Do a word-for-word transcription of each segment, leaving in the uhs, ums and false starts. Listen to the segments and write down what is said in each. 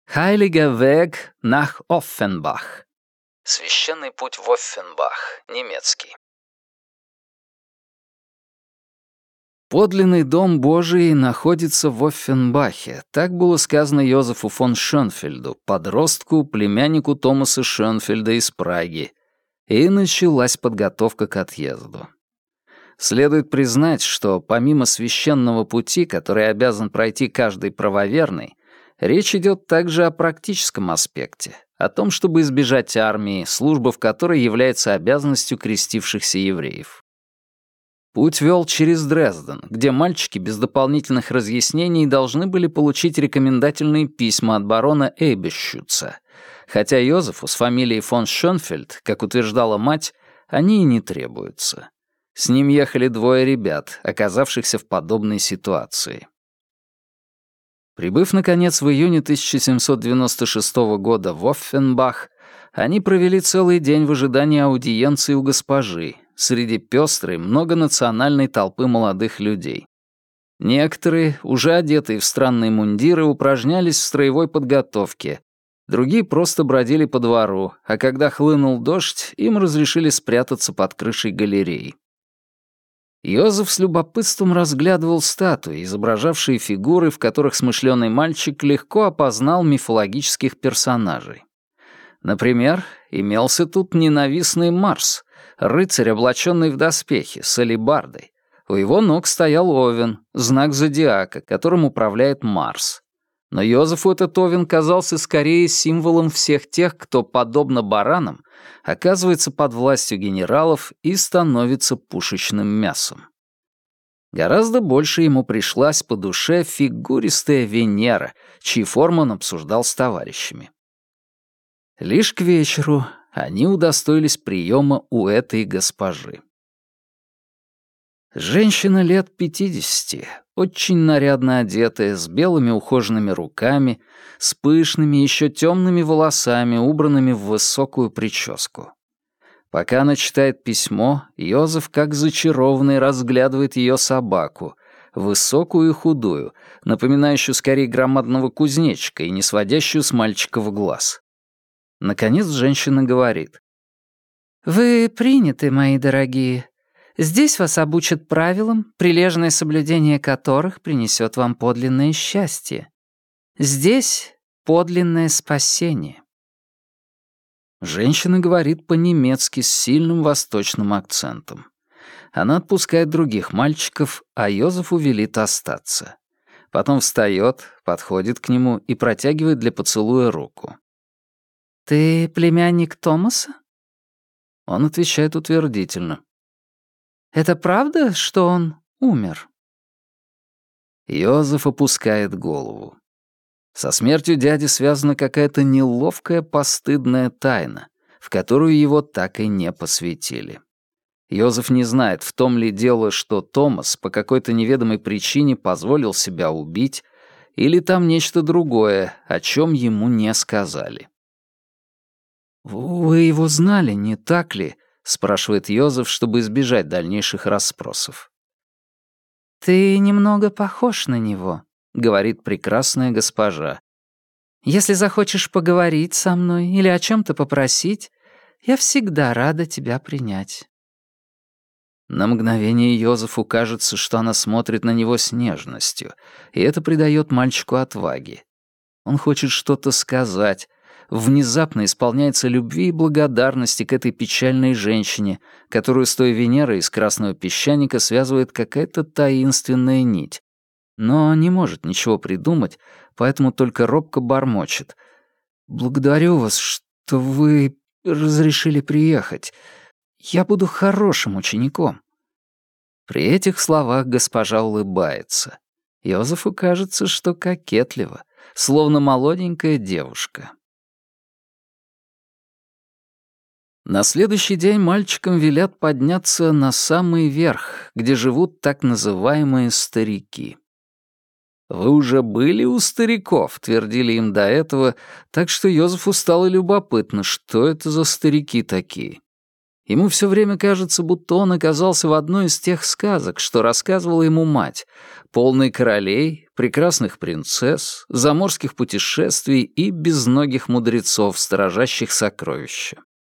Heiliger Weg nach Offenbach. Священный путь в Оффенбах, немецкий. Подлинный дом Божий находится в Оффенбахе. Так было сказано Йозефу фон Шönфельду, подростку, племяннику Томаса Шönфельда из Праги. И началась подготовка к отъезду. Следует признать, что помимо священного пути, который обязан пройти каждый правоверный, речь идет также о практическом аспекте, о том, чтобы избежать армии, служба в которой является обязанностью крестившихся евреев. Путь вел через Дрезден, где мальчики без дополнительных разъяснений должны были получить рекомендательные письма от барона Эйбешюца, хотя Йозефу с фамилией фон Шönфельд, как утверждала мать, они и не требуются. С ним ехали двое ребят, оказавшихся в подобной ситуации. Прибыв, наконец, в июне тысяча семьсот девяносто шестого года в Оффенбах, они провели целый день в ожидании аудиенции у госпожи, среди пестрой, многонациональной толпы молодых людей. Некоторые, уже одетые в странные мундиры, упражнялись в строевой подготовке, другие просто бродили по двору, а когда хлынул дождь, им разрешили спрятаться под крышей галереи. Йозеф с любопытством разглядывал статуи, изображавшие фигуры, в которых смышленый мальчик легко опознал мифологических персонажей. Например, имелся тут ненавистный Марс, рыцарь, облаченный в доспехи, с алебардой. У его ног стоял Овен, знак зодиака, которым управляет Марс. Но Йозефу этот Овен казался скорее символом всех тех, кто, подобно баранам, оказывается под властью генералов и становится пушечным мясом. Гораздо больше ему пришлась по душе фигуристая Венера, чьи формы он обсуждал с товарищами. Лишь к вечеру они удостоились приема у этой госпожи. Женщина лет пятидесяти, очень нарядно одетая, с белыми ухоженными руками, с пышными, еще темными волосами, убранными в высокую прическу. Пока она читает письмо, Йозеф, как зачарованный, разглядывает ее собаку, высокую и худую, напоминающую скорее громадного кузнечика и не сводящую с мальчика в глаз. Наконец женщина говорит: «Вы приняты, мои дорогие. Здесь вас обучат правилам, прилежное соблюдение которых принесет вам подлинное счастье. Здесь подлинное спасение». Женщина говорит по-немецки с сильным восточным акцентом. Она отпускает других мальчиков, а Йозефу велит остаться. Потом встает, подходит к нему и протягивает для поцелуя руку. «Ты племянник Томаса?» Он отвечает утвердительно. «Это правда, что он умер?» Йозеф опускает голову. Со смертью дяди связана какая-то неловкая постыдная тайна, в которую его так и не посвятили. Йозеф не знает, в том ли дело, что Томас по какой-то неведомой причине позволил себя убить, или там нечто другое, о чем ему не сказали. «Вы его знали, не так ли?» — спрашивает Йозеф, чтобы избежать дальнейших расспросов. «Ты немного похож на него», — говорит прекрасная госпожа. «Если захочешь поговорить со мной или о чем-то попросить, я всегда рада тебя принять». На мгновение Йозефу кажется, что она смотрит на него с нежностью, и это придает мальчику отваги. Он хочет что-то сказать, внезапно исполняется любви и благодарности к этой печальной женщине, которую с той Венерой из красного песчаника связывает какая-то таинственная нить. Но не может ничего придумать, поэтому только робко бормочет. «Благодарю вас, что вы разрешили приехать. Я буду хорошим учеником». При этих словах госпожа улыбается. Йозефу кажется, что кокетливо, словно молоденькая девушка. На следующий день мальчикам велят подняться на самый верх, где живут так называемые старики. «Вы уже были у стариков», — твердили им до этого, так что Йозефу стало любопытно, что это за старики такие. Ему все время кажется, будто он оказался в одной из тех сказок, что рассказывала ему мать, полной королей, прекрасных принцесс, заморских путешествий и безногих мудрецов, сторожащих сокровища.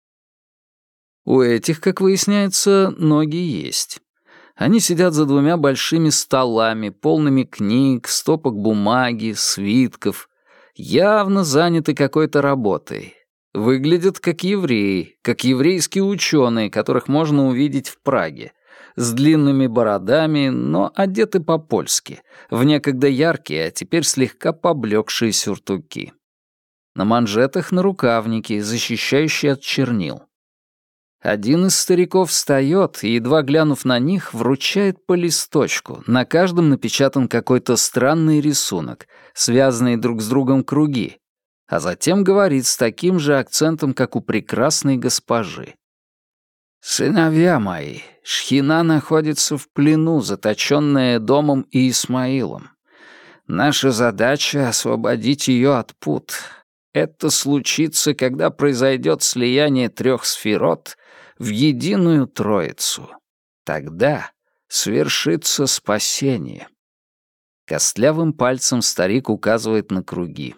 У этих, как выясняется, ноги есть. Они сидят за двумя большими столами, полными книг, стопок бумаги, свитков, явно заняты какой-то работой. Выглядят как евреи, как еврейские ученые, которых можно увидеть в Праге, с длинными бородами, но одеты по-польски, в некогда яркие, а теперь слегка поблекшие сюртуки. На манжетах нарукавники, защищающие от чернил. Один из стариков встает и, едва глянув на них, вручает по листочку. На каждом напечатан какой-то странный рисунок, связанные друг с другом круги, а затем говорит с таким же акцентом, как у прекрасной госпожи. «Сыновья мои, Шхина находится в плену, заточенная Эдомом и Исмаилом. Наша задача — освободить ее от пут. Это случится, когда произойдет слияние трех сферот в единую троицу. Тогда свершится спасение». Костлявым пальцем старик указывает на круги.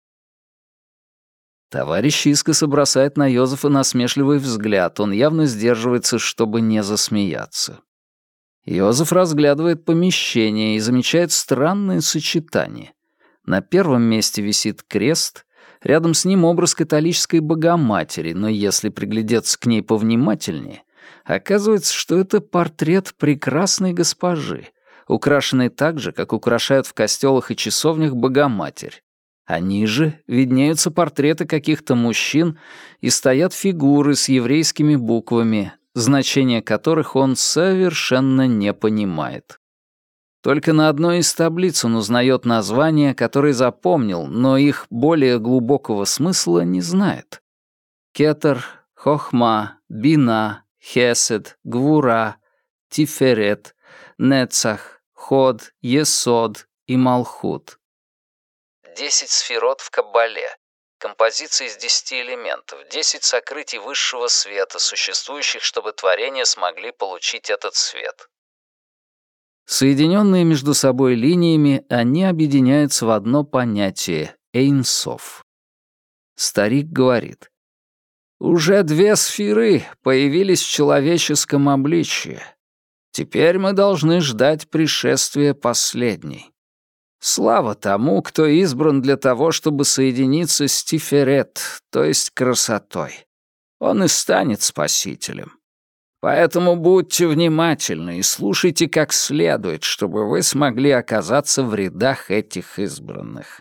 Товарищ искоса бросает на Йозефа насмешливый взгляд, он явно сдерживается, чтобы не засмеяться. Йозеф разглядывает помещение и замечает странное сочетание. На первом месте висит крест, рядом с ним образ католической Богоматери, но если приглядеться к ней повнимательнее, оказывается, что это портрет прекрасной госпожи, украшенный так же, как украшают в костелах и часовнях Богоматерь. А ниже виднеются портреты каких-то мужчин и стоят фигуры с еврейскими буквами, значение которых он совершенно не понимает. Только на одной из таблиц он узнает названия, которые запомнил, но их более глубокого смысла не знает. Кетер, Хохма, Бина, Хесед, Гвура, Тиферет, Нецах, Ход, Есод и Малхут. Десять сферот в Каббале. Композиция из десяти элементов. Десять сокрытий высшего света, существующих, чтобы творения смогли получить этот свет. Соединенные между собой линиями, они объединяются в одно понятие — Эйн Соф. Старик говорит: «Уже две сферы появились в человеческом обличье. Теперь мы должны ждать пришествия последней. Слава тому, кто избран для того, чтобы соединиться с Тиферет, то есть красотой. Он и станет спасителем. Поэтому будьте внимательны и слушайте как следует, чтобы вы смогли оказаться в рядах этих избранных».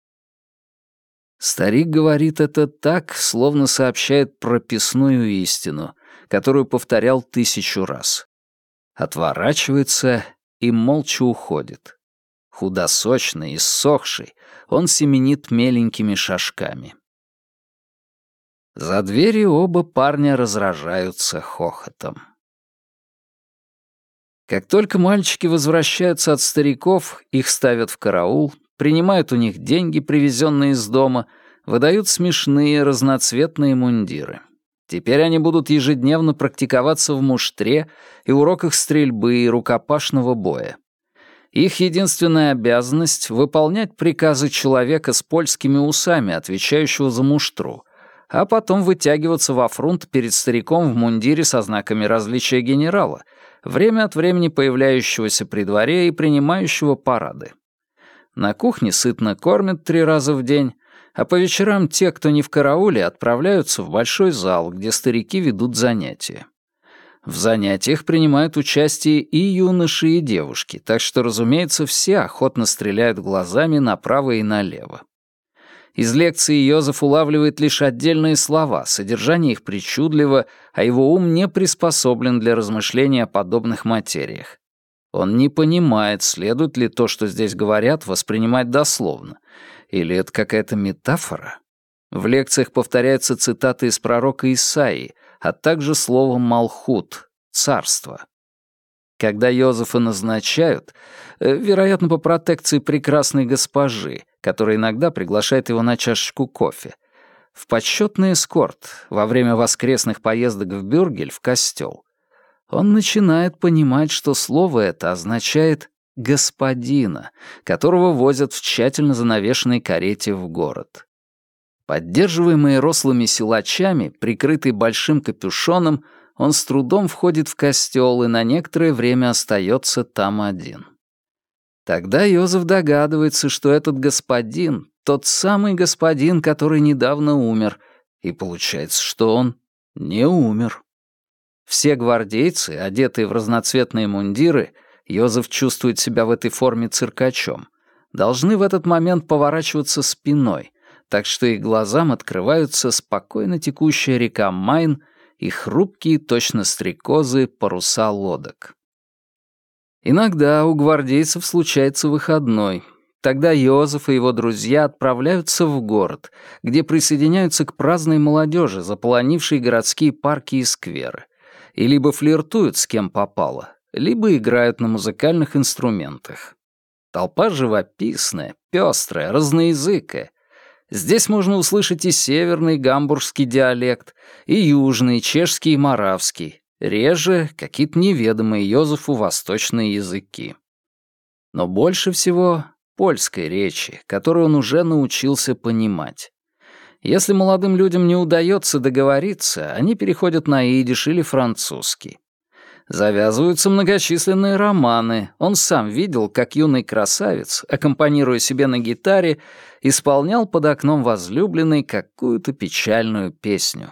Старик говорит это так, словно сообщает прописную истину, которую повторял тысячу раз. Отворачивается и молча уходит. Худосочный, иссохший, он семенит меленькими шажками. За дверью оба парня разражаются хохотом. Как только мальчики возвращаются от стариков, их ставят в караул, принимают у них деньги, привезенные из дома, выдают смешные разноцветные мундиры. Теперь они будут ежедневно практиковаться в муштре и уроках стрельбы и рукопашного боя. Их единственная обязанность — выполнять приказы человека с польскими усами, отвечающего за муштру, а потом вытягиваться во фронт перед стариком в мундире со знаками различия генерала, время от времени появляющегося при дворе и принимающего парады. На кухне сытно кормят три раза в день, а по вечерам те, кто не в карауле, отправляются в большой зал, где старики ведут занятия. В занятиях принимают участие и юноши, и девушки, так что, разумеется, все охотно стреляют глазами направо и налево. Из лекции Йозеф улавливает лишь отдельные слова, содержание их причудливо, а его ум не приспособлен для размышления о подобных материях. Он не понимает, следует ли то, что здесь говорят, воспринимать дословно, или это какая-то метафора. В лекциях повторяются цитаты из пророка Исаии, а также слово «малхут» — «царство». Когда Йозефа назначают, вероятно, по протекции прекрасной госпожи, которая иногда приглашает его на чашечку кофе, в почетный эскорт во время воскресных поездок в Бюргель в костел, он начинает понимать, что слово это означает «господина», которого возят в тщательно занавешенной карете в город. Поддерживаемый рослыми силачами, прикрытый большим капюшоном, он с трудом входит в костел и на некоторое время остается там один. Тогда Йозеф догадывается, что этот господин — тот самый господин, который недавно умер, и получается, что он не умер. Все гвардейцы, одетые в разноцветные мундиры, Йозеф чувствует себя в этой форме циркачом, должны в этот момент поворачиваться спиной, так что их глазам открываются спокойно текущая река Майн и хрупкие, точно стрекозы, паруса лодок. Иногда у гвардейцев случается выходной. Тогда Йозеф и его друзья отправляются в город, где присоединяются к праздной молодежи, заполонившей городские парки и скверы, и либо флиртуют с кем попало, либо играют на музыкальных инструментах. Толпа живописная, пестрая, разноязыкая. Здесь можно услышать и северный гамбургский диалект, и южный, чешский и моравский, реже какие-то неведомые Йозефу восточные языки. Но больше всего польской речи, которую он уже научился понимать. Если молодым людям не удается договориться, они переходят на идиш или французский. Завязываются многочисленные романы. Он сам видел, как юный красавец, аккомпанируя себе на гитаре, исполнял под окном возлюбленной какую-то печальную песню.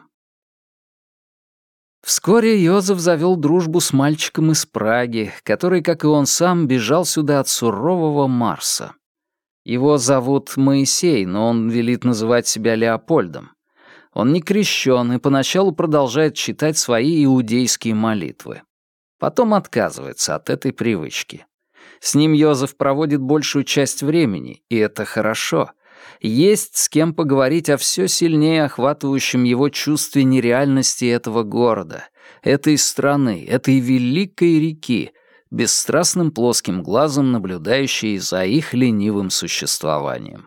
Вскоре Йозеф завел дружбу с мальчиком из Праги, который, как и он сам, бежал сюда от сурового Марса. Его зовут Моисей, но он велит называть себя Леопольдом. Он не крещен и поначалу продолжает читать свои иудейские молитвы. Потом отказывается от этой привычки. С ним Йозеф проводит большую часть времени, и это хорошо. Есть с кем поговорить о все сильнее охватывающем его чувстве нереальности этого города, этой страны, этой великой реки, бесстрастным плоским глазом наблюдающей за их ленивым существованием.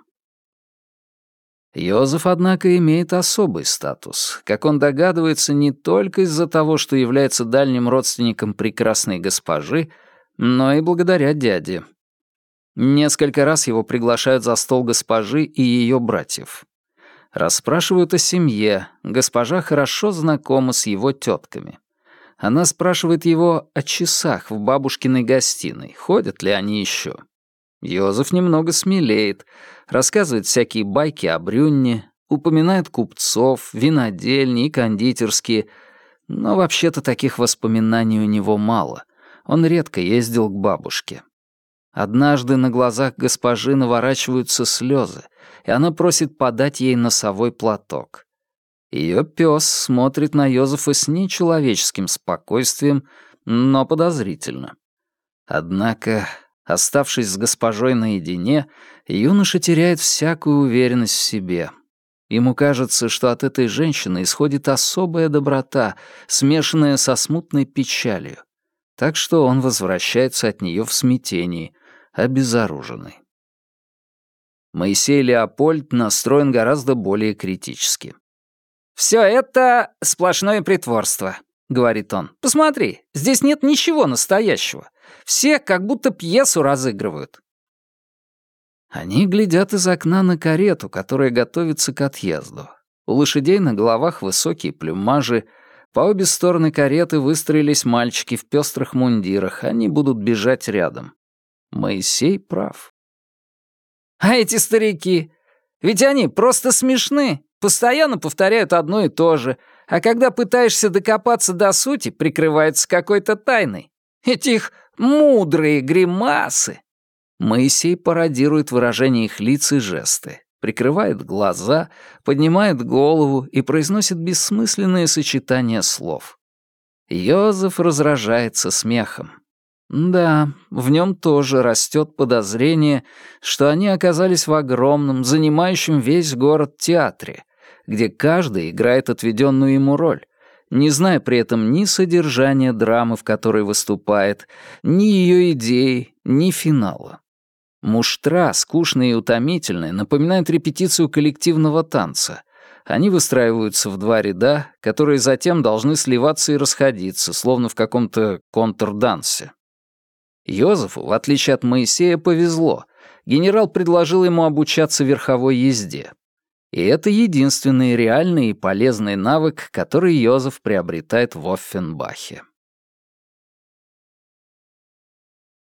Йозеф, однако, имеет особый статус, как он догадывается, не только из-за того, что является дальним родственником прекрасной госпожи, но и благодаря дяде. Несколько раз его приглашают за стол госпожи и ее братьев. Расспрашивают о семье, госпожа хорошо знакома с его тетками. Она спрашивает его о часах в бабушкиной гостиной, ходят ли они еще. Йозеф немного смелеет, рассказывает всякие байки о Брюнне, упоминает купцов, винодельни и кондитерские, но вообще-то таких воспоминаний у него мало, он редко ездил к бабушке. Однажды на глазах госпожи наворачиваются слезы, и она просит подать ей носовой платок. Ее пес смотрит на Йозефа с нечеловеческим спокойствием, но подозрительно. Однако, оставшись с госпожой наедине, юноша теряет всякую уверенность в себе. Ему кажется, что от этой женщины исходит особая доброта, смешанная со смутной печалью. Так что он возвращается от нее в смятении, обезоруженный. Моисей Леопольд настроен гораздо более критически. «Все это сплошное притворство», — говорит он. «Посмотри, здесь нет ничего настоящего. Все как будто пьесу разыгрывают». Они глядят из окна на карету, которая готовится к отъезду. У лошадей на головах высокие плюмажи. По обе стороны кареты выстроились мальчики в пестрых мундирах. Они будут бежать рядом. Моисей прав. «А эти старики? Ведь они просто смешны. Постоянно повторяют одно и то же. А когда пытаешься докопаться до сути, прикрываются какой-то тайной. Эти их мудрые гримасы». Моисей пародирует выражение их лиц и жесты. Прикрывает глаза, поднимает голову и произносит бессмысленные сочетания слов. Йозеф разражается смехом. Да, в нем тоже растет подозрение, что они оказались в огромном, занимающем весь город театре, где каждый играет отведенную ему роль, не зная при этом ни содержания драмы, в которой выступает, ни ее идеи, ни финала. Муштра, скучная и утомительная, напоминает репетицию коллективного танца, Они выстраиваются в два ряда, которые затем должны сливаться и расходиться, словно в каком-то контрдансе. Йозефу, в отличие от Моисея, повезло. Генерал предложил ему обучаться верховой езде. И это единственный реальный и полезный навык, который Йозеф приобретает в Оффенбахе.